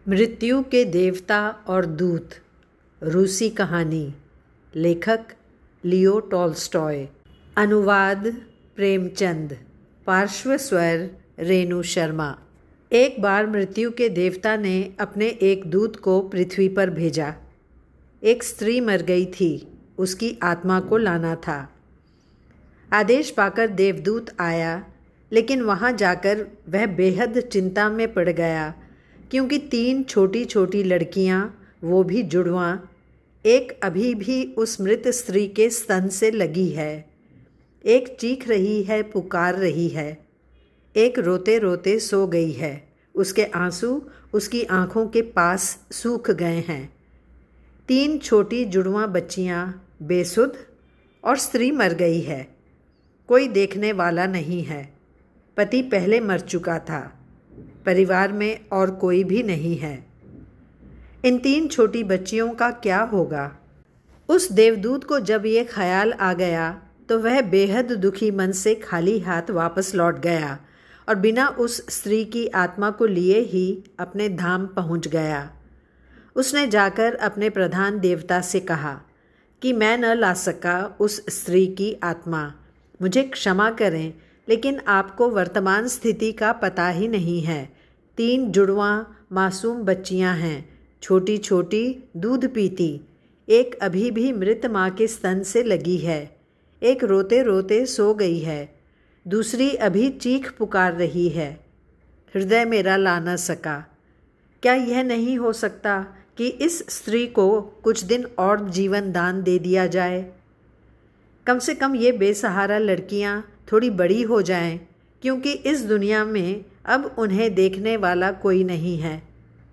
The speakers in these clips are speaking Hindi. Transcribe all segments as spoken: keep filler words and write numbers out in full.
मृत्यु के देवता और दूत, रूसी कहानी। लेखक लियो टॉल्स्टॉय। अनुवाद प्रेमचंद। पार्श्व स्वर रेणु शर्मा। एक बार मृत्यु के देवता ने अपने एक दूत को पृथ्वी पर भेजा। एक स्त्री मर गई थी, उसकी आत्मा को लाना था। आदेश पाकर देवदूत आया, लेकिन वहाँ जाकर वह बेहद चिंता में पड़ गया, क्योंकि तीन छोटी छोटी लड़कियाँ, वो भी जुड़वां, एक अभी भी उस मृत स्त्री के स्तन से लगी है। एक चीख रही है, पुकार रही है। एक रोते रोते सो गई है, उसके आंसू उसकी आँखों के पास सूख गए हैं। तीन छोटी जुड़वां बच्चियाँ बेसुध और स्त्री मर गई है। कोई देखने वाला नहीं है। पति पहले मर चुका था। परिवार में और कोई भी नहीं है। इन तीन छोटी बच्चियों का क्या होगा? उस देवदूत को जब ये ख्याल आ गया तो वह बेहद दुखी मन से खाली हाथ वापस लौट गया और बिना उस स्त्री की आत्मा को लिए ही अपने धाम पहुंच गया। उसने जाकर अपने प्रधान देवता से कहा कि मैं न ला सका उस स्त्री की आत्मा, मुझे क्षमा करें, लेकिन आपको वर्तमान स्थिति का पता ही नहीं है। तीन जुड़वां मासूम बच्चियां हैं, छोटी छोटी, दूध पीती। एक अभी भी मृत माँ के स्तन से लगी है। एक रोते रोते सो गई है, दूसरी अभी चीख पुकार रही है। हृदय मेरा ला न सका। क्या यह नहीं हो सकता कि इस स्त्री को कुछ दिन और जीवन दान दे दिया जाए? कम से कम ये बेसहारा लड़कियां थोड़ी बड़ी हो जाएं, क्योंकि इस दुनिया में अब उन्हें देखने वाला कोई नहीं है।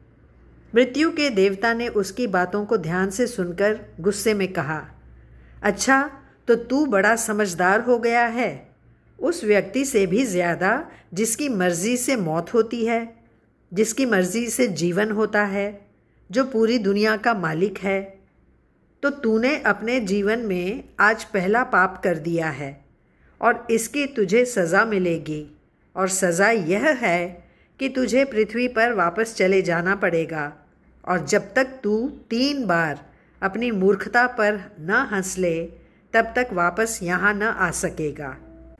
मृत्यु के देवता ने उसकी बातों को ध्यान से सुनकर गुस्से में कहा, अच्छा तो तू बड़ा समझदार हो गया है। उस व्यक्ति से भी ज़्यादा जिसकी मर्जी से मौत होती है, जिसकी मर्जी से जीवन होता है, जो पूरी दुनिया का मालिक है। तो तूने अपने जीवन में आज पहला पाप कर दिया है और इसकी तुझे सज़ा मिलेगी। और सज़ा यह है कि तुझे पृथ्वी पर वापस चले जाना पड़ेगा, और जब तक तू तीन बार अपनी मूर्खता पर न हंस ले तब तक वापस यहाँ न आ सकेगा।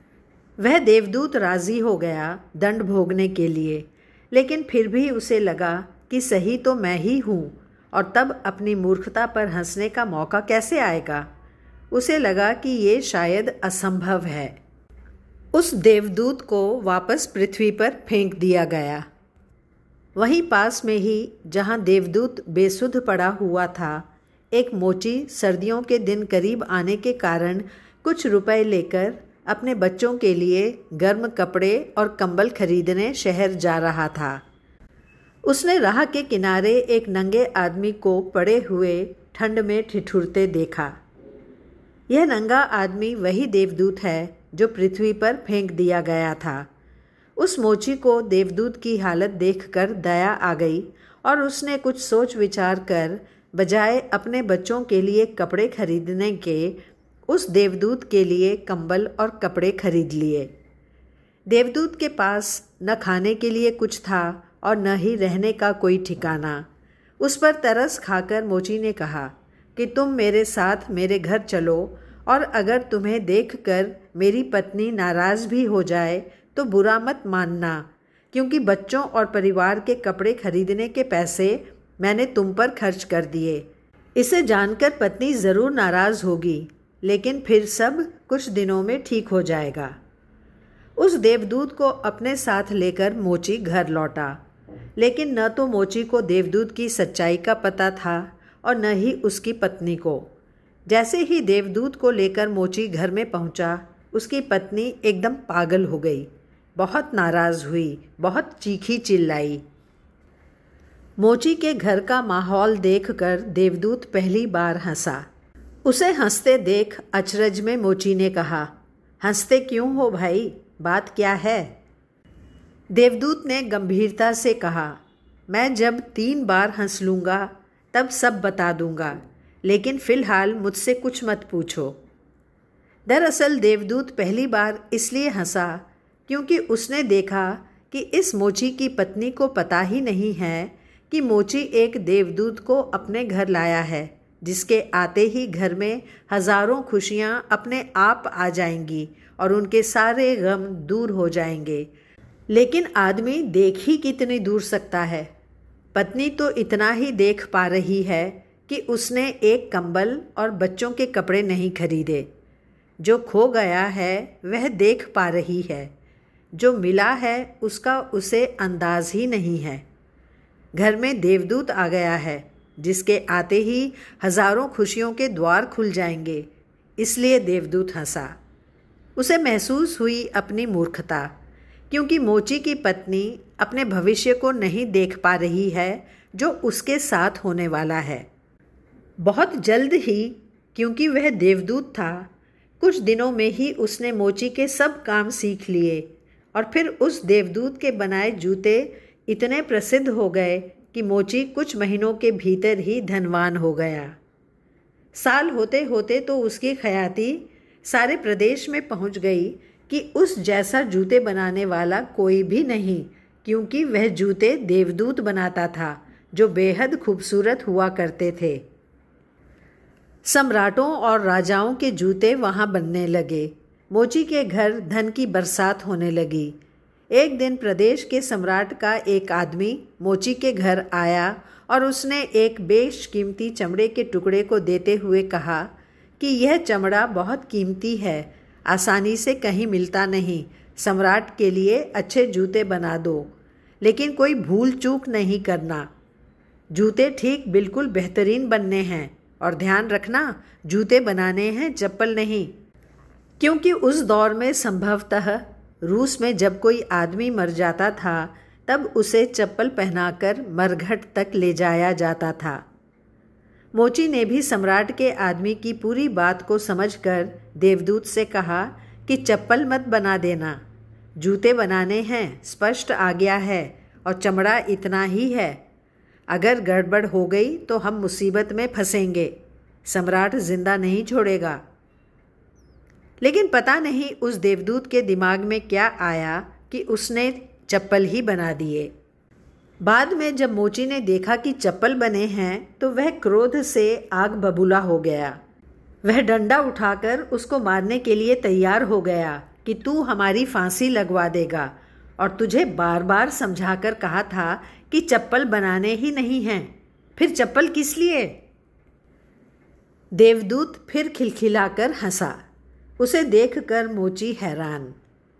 वह देवदूत राज़ी हो गया दंड भोगने के लिए, लेकिन फिर भी उसे लगा कि सही तो मैं ही हूँ, और तब अपनी मूर्खता पर हंसने का मौका कैसे आएगा? उसे लगा कि ये शायद असंभव है। उस देवदूत को वापस पृथ्वी पर फेंक दिया गया। वहीं पास में ही जहाँ देवदूत बेसुध पड़ा हुआ था, एक मोची सर्दियों के दिन करीब आने के कारण कुछ रुपए लेकर अपने बच्चों के लिए गर्म कपड़े और कंबल खरीदने शहर जा रहा था। उसने राह के किनारे एक नंगे आदमी को पड़े हुए ठंड में ठिठुरते देखा। यह नंगा आदमी वही देवदूत है जो पृथ्वी पर फेंक दिया गया था। उस मोची को देवदूत की हालत देखकर दया आ गई और उसने कुछ सोच विचार कर बजाय अपने बच्चों के लिए कपड़े खरीदने के उस देवदूत के लिए कंबल और कपड़े खरीद लिए। देवदूत के पास न खाने के लिए कुछ था और न ही रहने का कोई ठिकाना। उस पर तरस खाकर मोची ने कहा कि तुम मेरे साथ मेरे घर चलो, और अगर तुम्हें देखकर मेरी पत्नी नाराज़ भी हो जाए तो बुरा मत मानना, क्योंकि बच्चों और परिवार के कपड़े खरीदने के पैसे मैंने तुम पर खर्च कर दिए। इसे जानकर पत्नी ज़रूर नाराज़ होगी, लेकिन फिर सब कुछ दिनों में ठीक हो जाएगा। उस देवदूत को अपने साथ लेकर मोची घर लौटा, लेकिन न तो मोची को देवदूत की सच्चाई का पता था और न ही उसकी पत्नी को। जैसे ही देवदूत को लेकर मोची घर में पहुंचा, उसकी पत्नी एकदम पागल हो गई, बहुत नाराज़ हुई, बहुत चीखी चिल्लाई। मोची के घर का माहौल देखकर देवदूत पहली बार हंसा। उसे हंसते देख अचरज में मोची ने कहा, हंसते क्यों हो भाई, बात क्या है? देवदूत ने गंभीरता से कहा, मैं जब तीन बार हंस लूँगा तब सब बता दूँगा, लेकिन फ़िलहाल मुझसे कुछ मत पूछो। दरअसल देवदूत पहली बार इसलिए हंसा क्योंकि उसने देखा कि इस मोची की पत्नी को पता ही नहीं है कि मोची एक देवदूत को अपने घर लाया है, जिसके आते ही घर में हजारों खुशियाँ अपने आप आ जाएंगी और उनके सारे गम दूर हो जाएंगे। लेकिन आदमी देख ही कितनी दूर सकता है। पत्नी तो इतना ही देख पा रही है कि उसने एक कंबल और बच्चों के कपड़े नहीं खरीदे। जो खो गया है वह देख पा रही है, जो मिला है उसका उसे अंदाज ही नहीं है। घर में देवदूत आ गया है, जिसके आते ही हजारों खुशियों के द्वार खुल जाएंगे, इसलिए देवदूत हंसा। उसे महसूस हुई अपनी मूर्खता, क्योंकि मोची की पत्नी अपने भविष्य को नहीं देख पा रही है जो उसके साथ होने वाला है। बहुत जल्द ही, क्योंकि वह देवदूत था, कुछ दिनों में ही उसने मोची के सब काम सीख लिए और फिर उस देवदूत के बनाए जूते इतने प्रसिद्ध हो गए कि मोची कुछ महीनों के भीतर ही धनवान हो गया। साल होते होते तो उसकी ख्याति सारे प्रदेश में पहुंच गई कि उस जैसा जूते बनाने वाला कोई भी नहीं, क्योंकि वह जूते देवदूत बनाता था जो बेहद खूबसूरत हुआ करते थे। सम्राटों और राजाओं के जूते वहाँ बनने लगे। मोची के घर धन की बरसात होने लगी। एक दिन प्रदेश के सम्राट का एक आदमी मोची के घर आया और उसने एक बेशकीमती चमड़े के टुकड़े को देते हुए कहा कि यह चमड़ा बहुत कीमती है, आसानी से कहीं मिलता नहीं। सम्राट के लिए अच्छे जूते बना दो, लेकिन कोई भूल चूक नहीं करना। जूते ठीक बिल्कुल बेहतरीन बनने हैं और ध्यान रखना, जूते बनाने हैं, चप्पल नहीं। क्योंकि उस दौर में संभवतः रूस में जब कोई आदमी मर जाता था तब उसे चप्पल पहनाकर मरघट तक ले जाया जाता था। मोची ने भी सम्राट के आदमी की पूरी बात को समझकर देवदूत से कहा कि चप्पल मत बना देना, जूते बनाने हैं, स्पष्ट आज्ञा है और चमड़ा इतना ही है। अगर गड़बड़ हो गई तो हम मुसीबत में फंसेंगे, सम्राट जिंदा नहीं छोड़ेगा। लेकिन पता नहीं उस देवदूत के दिमाग में क्या आया कि उसने चप्पल ही बना दिए। बाद में जब मोची ने देखा कि चप्पल बने हैं तो वह क्रोध से आग बबूला हो गया। वह डंडा उठाकर उसको मारने के लिए तैयार हो गया कि तू हमारी फांसी लगवा देगा, और तुझे बार बार समझाकर कहा था कि चप्पल बनाने ही नहीं हैं, फिर चप्पल किस लिए? देवदूत फिर खिलखिलाकर हंसा। उसे देखकर मोची हैरान।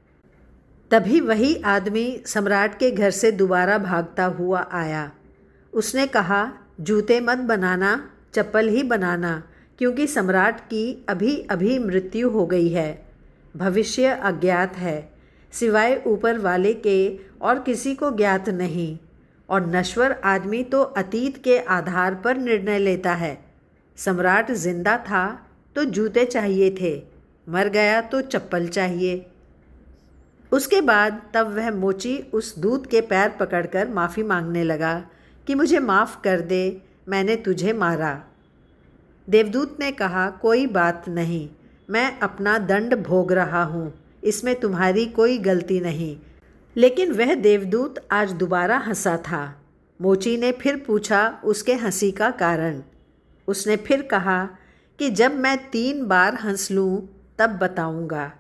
तभी वही आदमी सम्राट के घर से दोबारा भागता हुआ आया। उसने कहा, जूते मत बनाना, चप्पल ही बनाना, क्योंकि सम्राट की अभी अभी मृत्यु हो गई है। भविष्य अज्ञात है, सिवाय ऊपर वाले के और किसी को ज्ञात नहीं, और नश्वर आदमी तो अतीत के आधार पर निर्णय लेता है। सम्राट जिंदा था तो जूते चाहिए थे, मर गया तो चप्पल चाहिए। उसके बाद तब वह मोची उस दूत के पैर पकड़कर माफ़ी मांगने लगा कि मुझे माफ़ कर दे, मैंने तुझे मारा। देवदूत ने कहा, कोई बात नहीं, मैं अपना दंड भोग रहा हूँ, इसमें तुम्हारी कोई गलती नहीं। लेकिन वह देवदूत आज दोबारा हंसा था। मोची ने फिर पूछा उसके हंसी का कारण। उसने फिर कहा कि जब मैं तीन बार हंस लूँ तब बताऊँगा।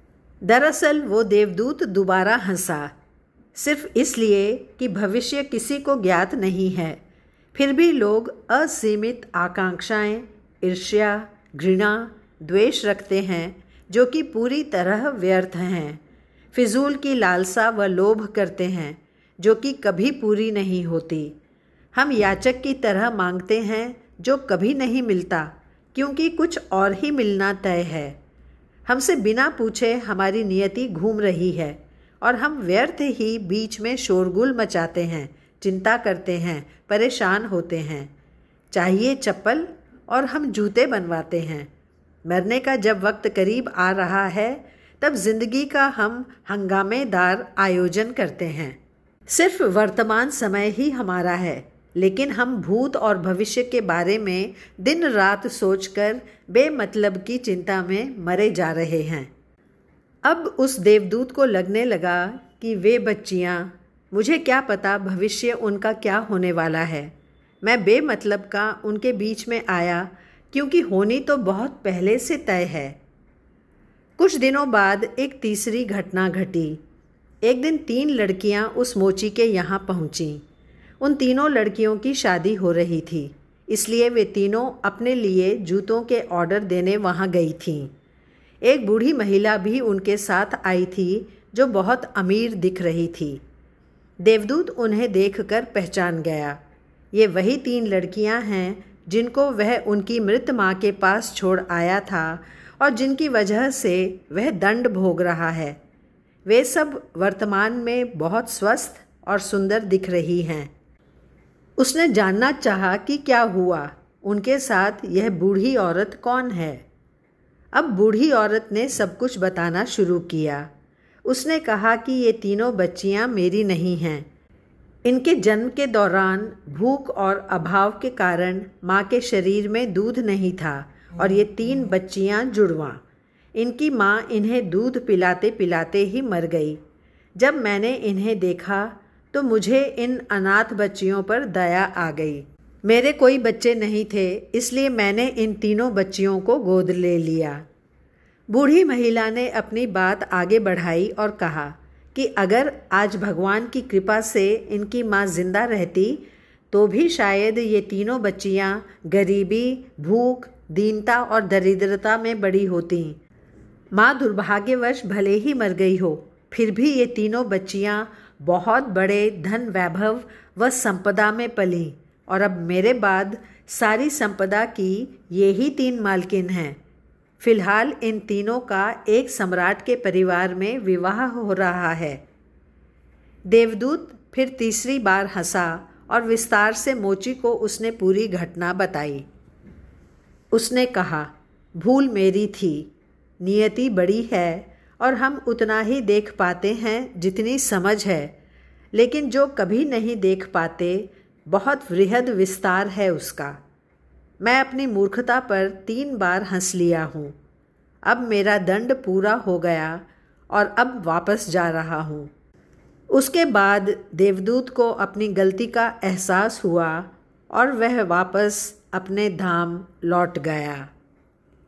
दरअसल वो देवदूत दोबारा हंसा, सिर्फ इसलिए कि भविष्य किसी को ज्ञात नहीं है। फिर भी लोग असीमित आकांक्षाएं, ईर्ष्या, घृणा, द्वेष रखते हैं जो कि पूरी तरह व्यर्थ हैं। फिजूल की लालसा व लोभ करते हैं जो कि कभी पूरी नहीं होती। हम याचक की तरह मांगते हैं जो कभी नहीं मिलता, क्योंकि कुछ और ही मिलना तय है। हमसे बिना पूछे हमारी नियति घूम रही है और हम व्यर्थ ही बीच में शोरगुल मचाते हैं, चिंता करते हैं, परेशान होते हैं। चाहिए चप्पल और हम जूते बनवाते हैं। मरने का जब वक्त करीब आ रहा है तब जिंदगी का हम हंगामेदार आयोजन करते हैं। सिर्फ वर्तमान समय ही हमारा है, लेकिन हम भूत और भविष्य के बारे में दिन रात सोचकर बेमतलब की चिंता में मरे जा रहे हैं। अब उस देवदूत को लगने लगा कि वे बच्चियाँ मुझे क्या पता भविष्य उनका क्या होने वाला है। मैं बेमतलब का उनके बीच में आया, क्योंकि होनी तो बहुत पहले से तय है। कुछ दिनों बाद एक तीसरी घटना घटी। एक दिन तीन लड़कियां उस मोची के यहाँ पहुँचीं। उन तीनों लड़कियों की शादी हो रही थी, इसलिए वे तीनों अपने लिए जूतों के ऑर्डर देने वहाँ गई थीं। एक बूढ़ी महिला भी उनके साथ आई थी, जो बहुत अमीर दिख रही थी। देवदूत उन्हें देखकर पहचान गया। ये वही तीन लड़कियां हैं जिनको वह उनकी मृत माँ के पास छोड़ आया था और जिनकी वजह से वह दंड भोग रहा है। वे सब वर्तमान में बहुत स्वस्थ और सुंदर दिख रही हैं। उसने जानना चाहा कि क्या हुआ, उनके साथ यह बूढ़ी औरत कौन है। अब बूढ़ी औरत ने सब कुछ बताना शुरू किया। उसने कहा कि ये तीनों बच्चियां मेरी नहीं हैं। इनके जन्म के दौरान भूख और अभाव के कारण माँ के शरीर में दूध नहीं था और ये तीन बच्चियां जुड़वां। इनकी माँ इन्हें दूध पिलाते पिलाते ही मर गई। जब मैंने इन्हें देखा तो मुझे इन अनाथ बच्चियों पर दया आ गई। मेरे कोई बच्चे नहीं थे, इसलिए मैंने इन तीनों बच्चियों को गोद ले लिया। बूढ़ी महिला ने अपनी बात आगे बढ़ाई और कहा कि अगर आज भगवान की कृपा से इनकी माँ जिंदा रहती तो भी शायद ये तीनों बच्चियाँ गरीबी, भूख, दीनता और दरिद्रता में बड़ी होती। माँ दुर्भाग्यवश भले ही मर गई हो, फिर भी ये तीनों बच्चियाँ बहुत बड़े धन वैभव व संपदा में पलीं और अब मेरे बाद सारी संपदा की ये ही तीन मालकिन हैं। फिलहाल इन तीनों का एक सम्राट के परिवार में विवाह हो रहा है। देवदूत फिर तीसरी बार हंसा और विस्तार से मोची को उसने पूरी घटना बताई। उसने कहा, भूल मेरी थी, नियति बड़ी है और हम उतना ही देख पाते हैं जितनी समझ है, लेकिन जो कभी नहीं देख पाते बहुत वृहद विस्तार है उसका। मैं अपनी मूर्खता पर तीन बार हंस लिया हूँ। अब मेरा दंड पूरा हो गया और अब वापस जा रहा हूँ। उसके बाद देवदूत को अपनी गलती का एहसास हुआ और वह वापस अपने धाम लौट गया।